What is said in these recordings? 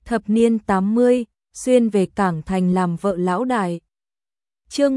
thập niên 80, xuyên về Cảng Thành làm vợ lão đại. Chương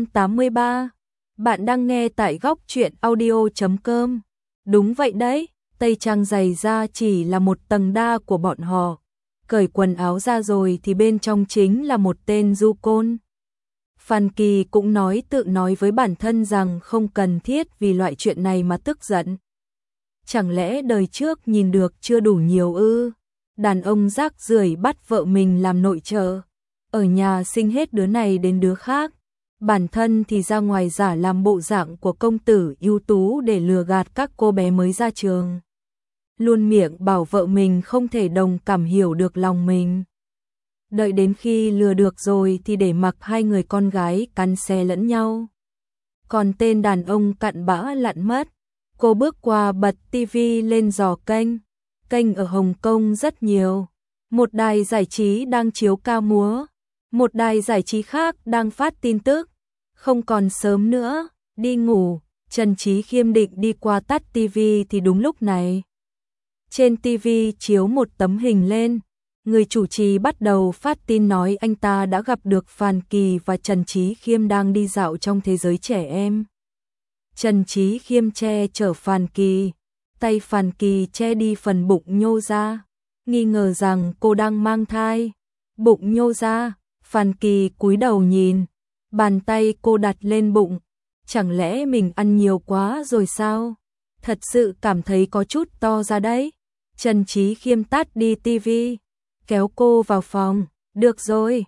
183. Bạn đang nghe tại góc truyện audio.com. Đúng vậy đấy, tây trang dày ra chỉ là một tầng đa của bọn họ. Cởi quần áo ra rồi thì bên trong chính là một tên du côn. Phan Kỳ cũng tự nói với bản thân rằng không cần thiết vì loại chuyện này mà tức giận. Chẳng lẽ đời trước nhìn được chưa đủ nhiều ư? Đàn ông rác rưởi bắt vợ mình làm nội trợ, ở nhà sinh hết đứa này đến đứa khác, bản thân thì ra ngoài giả làm bộ dạng của công tử ưu tú để lừa gạt các cô bé mới ra trường. Luôn miệng bảo vợ mình không thể đồng cảm hiểu được lòng mình. Đợi đến khi lừa được rồi thì để mặc hai người con gái cắn xé lẫn nhau. Còn tên đàn ông cặn bã lặn mất. Cô bước qua bật tivi lên dò kênh ở Hồng Kông rất nhiều. Một đài giải trí đang chiếu ca múa, một đài giải trí khác đang phát tin tức. Không còn sớm nữa, đi ngủ. Trần Chí Khiêm định đi qua tắt tivi thì đúng lúc này. Trên tivi chiếu một tấm hình lên, người chủ trì bắt đầu phát tin nói anh ta đã gặp được Phan Kỳ và Trần Chí Khiêm đang đi dạo trong thế giới trẻ em. Trần Chí Khiêm che chở Phan Kỳ, tay Phan Kỳ che đi phần bụng nhô ra, nghi ngờ rằng cô đang mang thai. Bụng nhô ra, Phan Kỳ cúi đầu nhìn, bàn tay cô đặt lên bụng, chẳng lẽ mình ăn nhiều quá rồi sao? Thật sự cảm thấy có chút to ra đấy. Trần Chí Khiêm tắt đi tivi, kéo cô vào phòng, được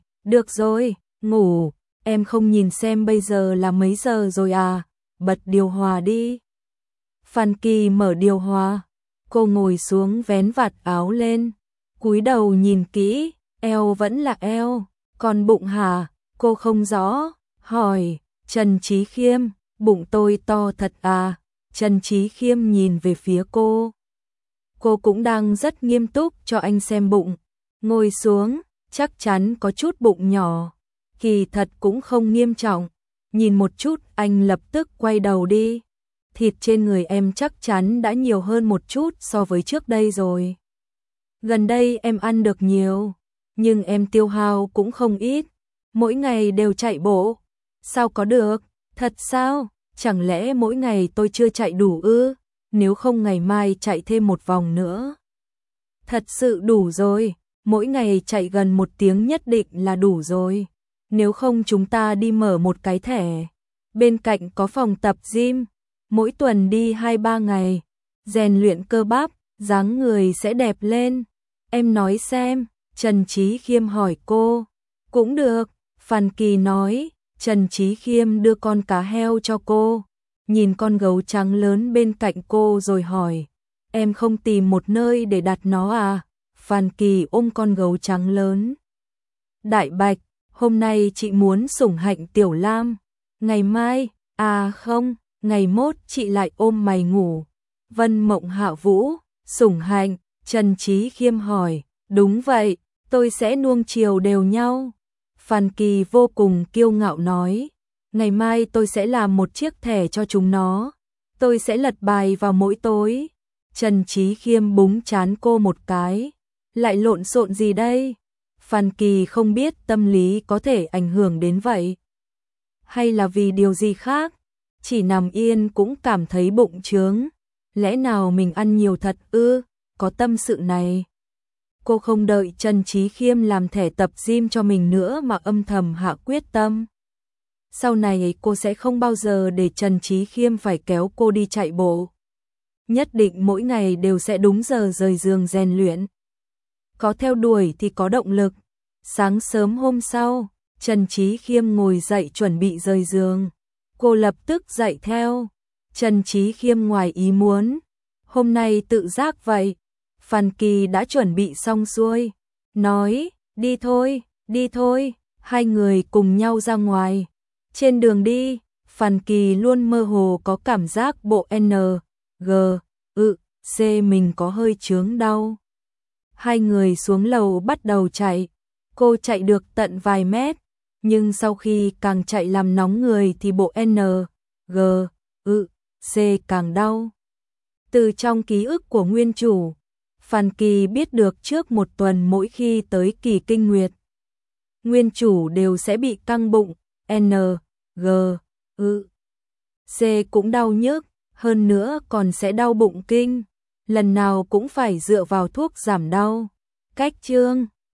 rồi, ngủ, em không nhìn xem bây giờ là mấy giờ rồi à? Bật điều hòa đi. Phan Kỳ mở điều hòa, cô ngồi xuống vén vạt áo lên, cúi đầu nhìn kỹ, eo vẫn là eo, còn bụng hả? Cô không rõ, hỏi. Trần Chí Khiêm, bụng tôi to thật à? Trần Chí Khiêm nhìn về phía cô. Cô cũng đang rất nghiêm túc cho anh xem bụng. Ngồi xuống, chắc chắn có chút bụng nhỏ, kỳ thật cũng không nghiêm trọng. Nhìn một chút anh lập tức quay đầu đi. Thịt trên người em chắc chắn đã nhiều hơn một chút so với trước đây rồi. Gần đây em ăn được nhiều, nhưng em tiêu hao cũng không ít. Mỗi ngày đều chạy bộ. Sao có được? Thật sao? Chẳng lẽ mỗi ngày tôi chưa chạy đủ ư? Nếu không ngày mai chạy thêm một vòng nữa. Thật sự đủ rồi, mỗi ngày chạy gần 1 tiếng nhất định là đủ rồi. Nếu không chúng ta đi mở một cái thẻ. Bên cạnh có phòng tập gym, mỗi tuần đi 2-3 ngày, rèn luyện cơ bắp, dáng người sẽ đẹp lên. Em nói xem, Trần Chí Khiêm hỏi cô. Cũng được, Phan Kỳ nói. Trần Chí Khiêm đưa con cá heo cho cô, nhìn con gấu trắng lớn bên cạnh cô rồi hỏi, em không tìm một nơi để đặt nó à? Phan Kỳ ôm con gấu trắng lớn. Đại Bạch, hôm nay chị muốn sủng hạnh Tiểu Lam, ngày mai, à không, ngày mốt chị lại ôm mày ngủ. Vân Mộng Hạ Vũ, sủng hạnh, Trần Chí Khiêm hỏi, đúng vậy, tôi sẽ nuông chiều đều nhau. Phan Kỳ vô cùng kiêu ngạo nói, ngày mai tôi sẽ làm một chiếc thẻ cho chúng nó, tôi sẽ lật bài vào mỗi tối. Trần Chí Khiêm búng trán cô một cái, lại lộn xộn gì đây? Phan Kỳ không biết tâm lý có thể ảnh hưởng đến vậy, hay là vì điều gì khác, chỉ nằm yên cũng cảm thấy bụng trướng, lẽ nào mình ăn nhiều thật ư? Có tâm sự này. Cô không đợi Trần Chí Khiêm làm thẻ tập gym cho mình nữa mà âm thầm hạ quyết tâm. Sau này cô sẽ không bao giờ để Trần Chí Khiêm phải kéo cô đi chạy bộ. Nhất định mỗi ngày đều sẽ đúng giờ rời giường rèn luyện. Có theo đuổi thì có động lực. Sáng sớm hôm sau, Trần Chí Khiêm ngồi dậy chuẩn bị rời giường. Cô lập tức dậy theo. Trần Chí Khiêm ngoài ý muốn. Hôm nay tự giác vậy. Phan Kỳ đã chuẩn bị xong xuôi, nói, đi thôi, hai người cùng nhau ra ngoài. Trên đường đi, Phan Kỳ luôn mơ hồ có cảm giác bộ C mình có hơi chướng đau. Hai người xuống lầu bắt đầu chạy, cô chạy được tận vài mét, nhưng sau khi càng chạy làm nóng người thì bộ C càng đau. Từ trong ký ức của nguyên chủ, Phan Kỳ biết được trước một tuần mỗi khi tới kỳ kinh nguyệt, nguyên chủ đều sẽ bị căng bụng, N, G, C cũng đau nhức, hơn nữa còn sẽ đau bụng kinh, lần nào cũng phải dựa vào thuốc giảm đau. Cách chương